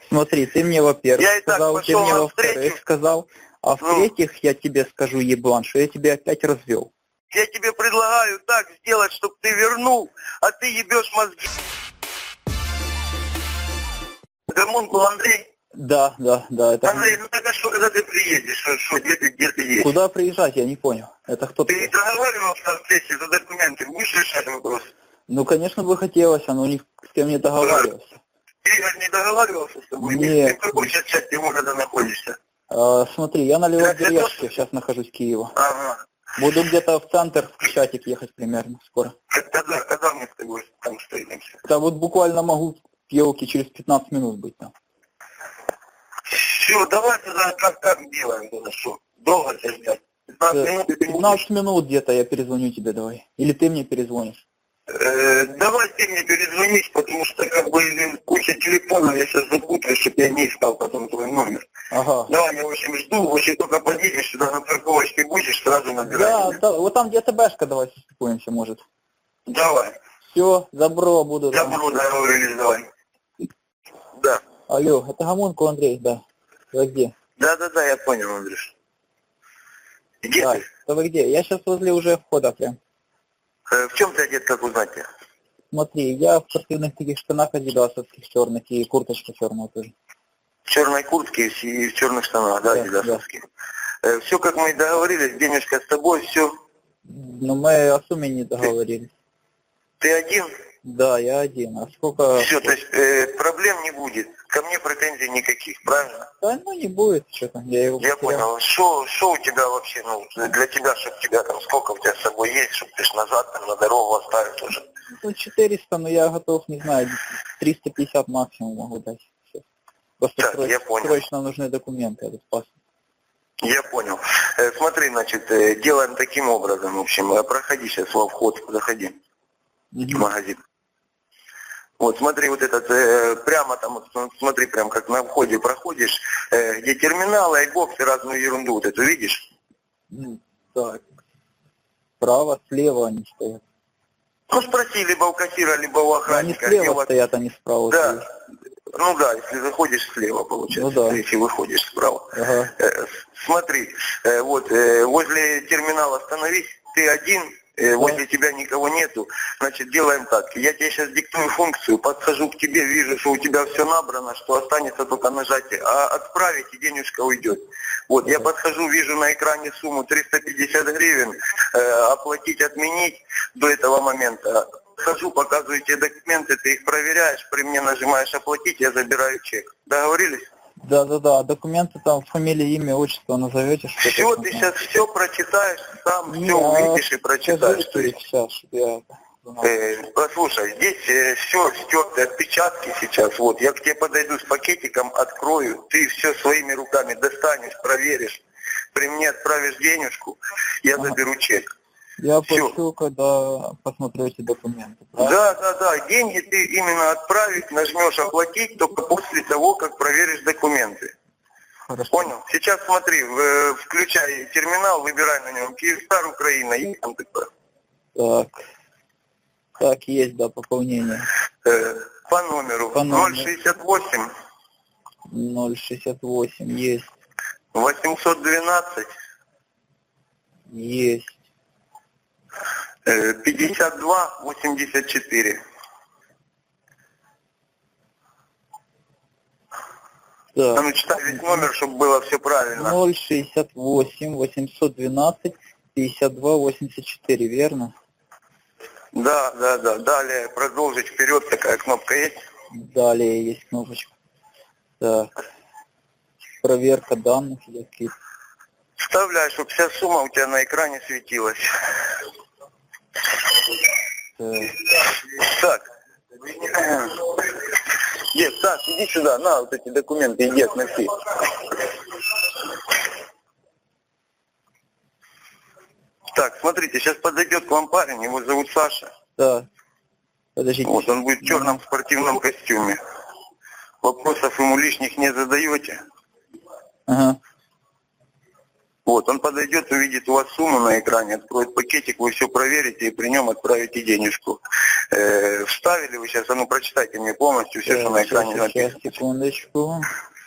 Смотри, ты мне, во-первых, Я и так сказал, ты пошел мне, навстречу. во-вторых, сказал, а в-третьих, я тебе скажу, еблан, что я тебя опять развел. Я тебе предлагаю так сделать, чтобы ты вернул, а ты ебешь мозги. Гомункул Андрей. Да, это... Андрей, ну так а что, когда ты приедешь? Где ты едешь? Куда приезжать, я не понял. Это кто Ты такой? договаривался о встрече за документы, будешь решать вопрос? Ну, конечно, бы хотелось, но ни с кем не договаривался. Ты не договаривался с тобой? Нет. Ты в какой сейчас части города находишься? Смотри, я на Левобережке, сейчас нахожусь в Киево. Ага. Буду где-то в центр, в Чатик ехать примерно скоро. Когда мы с тобой там встретимся? Да вот буквально могу, елки, через 15 минут быть там. Все, давай тогда как делаем тогда, что? Долго тебя ждать? 15 минут и ты 15 минут где-то я перезвоню тебе, давай. Или ты мне перезвонишь. Давай ты мне перезвонишь, потому что как бы куча телефонов я сейчас запутаю, чтобы я не искал потом твой номер. Ага. Давай, я в общем жду, в общем только подъедешь сюда на парковочке будешь, сразу набирай. Да, вот там где ТБшка, давай состыкуемся, может. Давай. Все, добро буду. Добро, договорились, давай. Да. Алло, это Гомункул Андрей, да. Вы где? Да, я понял, Андрюш. Где Да, ты? да вы где? Я сейчас возле уже входа прям. В чем ты одет, как узнать тебя? Смотри, я в спортивных таких штанах адидасовских черных и курточка черная тоже. В черной куртке и в черных штанах, да, адидасовских. Да. Все, как мы и договорились, денежка с тобой, все. Но мы о сумме не договорились. Ты один? Да, я один. А сколько... Все, то есть проблем не будет. Ко мне претензий никаких, правильно? Да, ну не будет, что-то. Я понял. Что у тебя вообще, ну, для тебя, чтобы тебя там, сколько у тебя с собой есть, чтобы ты ж назад там на дорогу оставил тоже? Ну, 400, но я готов, не знаю, 350 максимум могу дать. Все. Просто так, я понял. Срочно нужны документы, этот паспорт. Я понял. Смотри, значит, делаем таким образом, в общем, проходи сейчас во вход, заходи в магазин. Вот, смотри, вот этот, прямо там, вот, смотри, прям как на входе проходишь, где терминалы, айбоксы, разную ерунду, вот эту видишь? Так, справа, слева они стоят. Ну, спроси либо у кассира, либо у охранника. Они слева стоят, они справа. Да. Ну да, если заходишь слева, получается, ну, да. если выходишь справа. Ага. Смотри, вот, возле терминала остановись, ты один, возле тебя никого нету, значит, делаем так. Я тебе сейчас диктую функцию, подхожу к тебе, вижу, что у тебя все набрано, что останется только нажатие, а отправить и денежка уйдет. Вот, я подхожу, вижу на экране сумму 350 гривен, оплатить, отменить до этого момента. Хожу, показываю тебе документы, ты их проверяешь, при мне нажимаешь оплатить, я забираю чек. Договорились? Да, документы там, фамилия, имя, отчество назовете. Все, ты сейчас все прочитаешь, сам все увидишь и прочитаешь. Сейчас, я... Послушай, здесь все стерты отпечатки сейчас, вот, я к тебе подойду с пакетиком, открою, ты все своими руками достанешь, проверишь, при мне отправишь денежку, я заберу чек. Я пошлю, когда посмотрю эти документы. Да, деньги ты именно отправить, нажмешь оплатить только после того, как проверишь документы. Хорошо. Понял? Сейчас смотри, включай терминал, выбирай на нем Киевстар, Украина, и там такое. Так, есть, да, пополнение. По номеру 068. 068, есть. 812. Есть. 52 84. Так. Ну, читай весь номер, чтобы было все правильно. 068 812 52 84, верно? Да. Далее продолжить вперед, такая кнопка есть? Далее есть кнопочка. Так. Проверка данных. Вставляй, чтобы вся сумма у тебя на экране светилась. Так. Нет, Саш, иди сюда, на вот эти документы, иди относи. Так, смотрите, сейчас подойдет к вам парень, его зовут Саша. Да. Подождите. Вот, он будет в черном спортивном костюме. Вопросов ему лишних не задаете? Ага. Вот, он подойдет, увидит у вас сумму на экране, откроет пакетик, вы все проверите и при нем отправите денежку. Вставили вы сейчас, а ну прочитайте мне полностью все, что на экране написано. Сейчас, секундочку.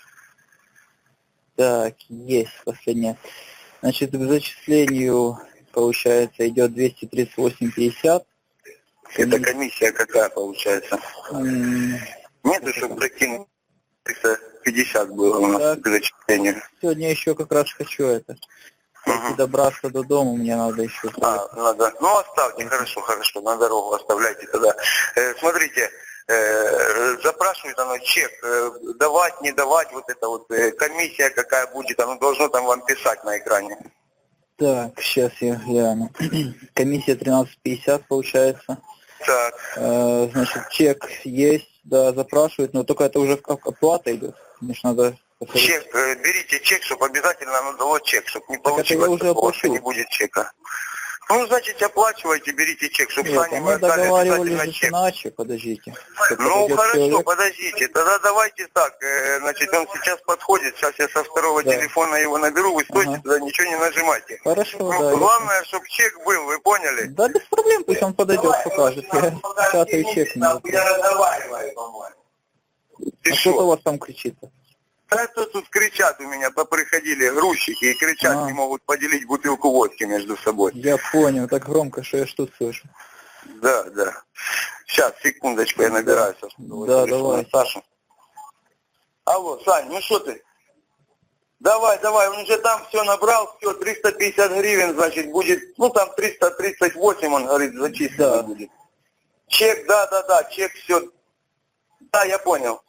Так, есть последнее. Значит, к зачислению, получается, идет 238,50. Это комиссия какая получается? Нету, чтобы прикинуть, 350 было у нас к зачислению. Сегодня еще как раз хочу это. Добраться до дома, мне надо еще. Надо. Ну, оставьте, хорошо, на дорогу оставляйте тогда. Смотрите, запрашивает оно чек, давать, не давать, вот это вот комиссия какая будет, оно должно там вам писать на экране. Так, сейчас я гляну. Комиссия 13,50 получается. Так. Значит, чек есть, да, запрашивают, но только это уже как оплата идет. Мне ж надо... Чек, берите чек, чтобы обязательно оно дало чек, чтобы не Так получилось уже такого, что не будет чека. Ну, значит, оплачивайте, берите чек, чтобы Нет, сами мы вы отдали договаривались обязательно чек. иначе, подождите. Ну, хорошо, подождите, тогда давайте так, значит, он сейчас подходит, сейчас я со второго телефона его наберу, вы стойте, тогда ничего не нажимайте. Хорошо, ну, да. Главное, чтобы чек был, вы поняли? Да, без проблем, пусть он подойдет, покажет. Я пятый чек не знаю. Я разговариваю, по-моему. А кто-то у вас там кричит-то? Да, что тут кричат у меня, поприходили грузчики и кричат, не могут поделить бутылку водки между собой. Я понял, так громко, что я что слышу. Да. Сейчас, секундочку, я набираю. Да, давай. Сашу. Алло, Сань, ну что ты? Давай, он уже там все набрал, все, 350 гривен, значит, будет, ну там 338, он говорит, зачислено будет. Чек, да, чек, все. Да, я понял.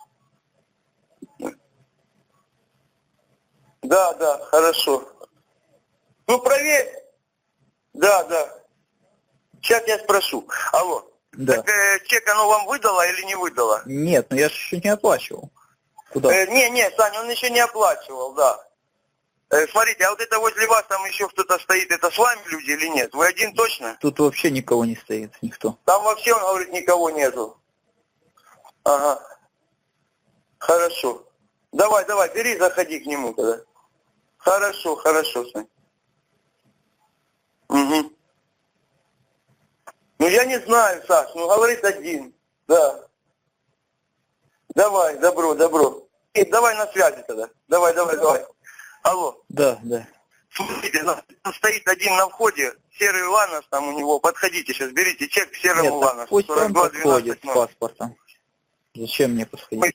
Да, хорошо. Ну, проверь. Да. Сейчас я спрошу. Алло. Да. Так, чек оно вам выдало или не выдало? Нет, ну я же еще не оплачивал. Куда? Не, Саня, он еще не оплачивал, да. Смотрите, а вот это возле вас там еще кто-то стоит, это с вами люди или нет? Вы один точно? Тут вообще никого не стоит, никто. Там вообще, он говорит, никого нету. Ага. Хорошо. Давай, бери, заходи к нему тогда. Хорошо, Сань. Угу. Ну я не знаю, Саш, ну говорит один. Да. Давай, добро. И давай на связи тогда. Давай. Алло. Да. Смотрите, стоит один на входе, серый Ланос там у него. Подходите сейчас, берите чек к серому Ланосу. Пусть он подходит с паспортом. Зачем мне подходить?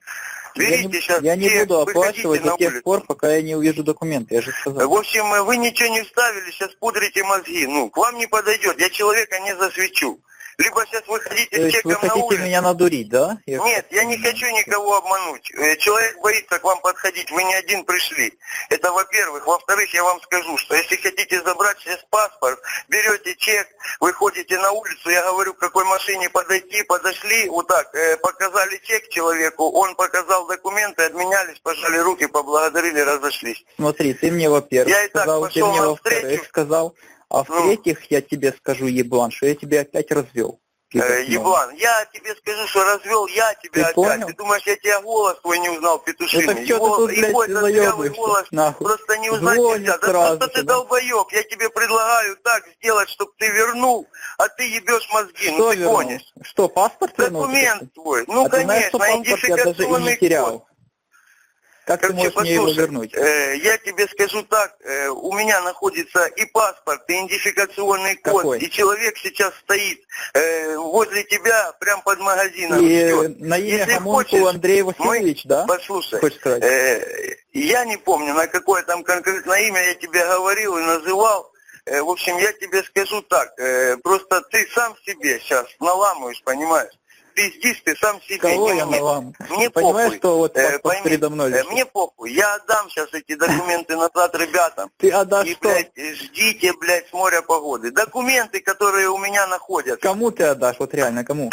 Я не буду оплачивать до тех пор, пока я не увижу документы, я же сказал. В общем, вы ничего не вставили, сейчас пудрите мозги. Ну, к вам не подойдет, я человека не засвечу. Либо сейчас выходите с чеком на улицу. Вы хотите меня надурить, да? Нет, я не хочу никого обмануть. Человек боится к вам подходить, вы не один пришли. Это во-первых. Во-вторых, я вам скажу, что если хотите забрать сейчас паспорт, берете чек, выходите на улицу, я говорю, к какой машине подошли, вот так, показали чек человеку, он показал документы, обменялись, пожали руки, поблагодарили, разошлись. Смотри, ты мне, во-первых, сказал, ты мне, во-вторых, сказал... А в-третьих, я тебе скажу, еблан, что я тебя опять развел. Еблан, я тебе скажу, что развел я тебя опять. Понял? Ты думаешь, я тебя голос твой не узнал, петушиный? Ну так что ты тут, блядь, заебываешься, нахуй? Просто не узнать нельзя. Да просто ты долбоеб. Я тебе предлагаю так сделать, чтобы ты вернул, а ты ебешь мозги. Что ты вернул? гонишь. Что, паспорт вернул? Документ твой. Ну, ты знаешь, что конечно, паспорт я даже и не терял. код. Как ты можешь мне его вернуть? Я тебе скажу так, у меня находится и паспорт, и идентификационный код, Какой? и человек сейчас стоит возле тебя, прям под магазином. И на имя Гомункул Андрей Васильевич, да? Послушай, Хочешь сказать? я не помню, на какое там конкретное имя я тебе говорил и называл. В общем, я тебе скажу так, просто ты сам себе сейчас наламываешь, понимаешь? Пиздишь ты сам себе. Кого я наламываю? Мне понимаешь, похуй. что вот паспорт передо мной лежит? Мне похуй. Я отдам сейчас эти документы назад ребятам. Ты отдашь и, что? блядь, ждите, блядь, с моря погоды. Документы, которые у меня находятся. Кому ты отдашь? Вот реально, кому?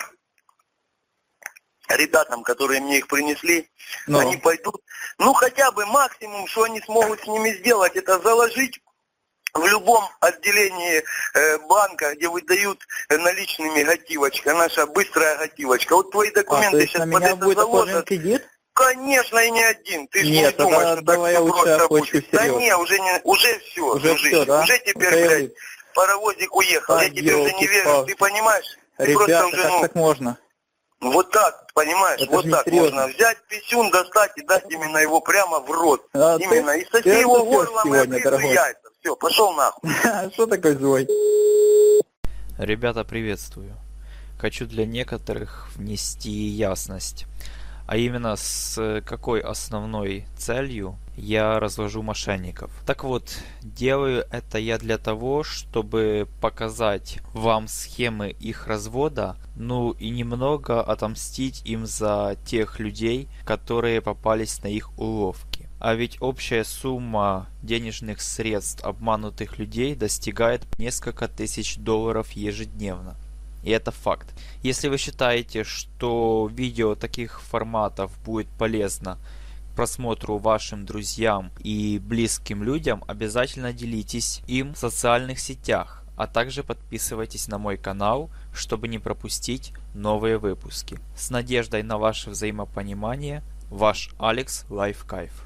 Ребятам, которые мне их принесли, Но. они пойдут. Ну, хотя бы максимум, что они смогут с ними сделать, это заложить в любом отделении банка, где выдают наличными готивочка, наша быстрая готивочка. Вот твои документы то есть сейчас на под меня это будет оформлен заложат. кредит? Конечно, и не один. Ты ж не Нет, думаешь, что давай я лучше охочу будет. Да не, уже все. Уже все, да? Уже теперь, блядь, паровозик уехал. Я тебе уже не верю, ты понимаешь? Ты Ребята, уже, как так можно? Вот так, понимаешь, это вот так серьезно. можно взять писюн, достать и дать именно его прямо в рот. А именно. И соси его горлом и облизывай яйца. Все, пошел нахуй. Что такой злой? Ребята, приветствую. Хочу для некоторых внести ясность. А именно, с какой основной целью я развожу мошенников. Так вот, делаю это я для того, чтобы показать вам схемы их развода, ну и немного отомстить им за тех людей, которые попались на их уловки. А ведь общая сумма денежных средств обманутых людей достигает несколько тысяч долларов ежедневно. И это факт. Если вы считаете, что видео таких форматов будет полезно к просмотру вашим друзьям и близким людям, обязательно делитесь им в социальных сетях, а также подписывайтесь на мой канал, чтобы не пропустить новые выпуски. С надеждой на ваше взаимопонимание, ваш Алекс Лайфкайф.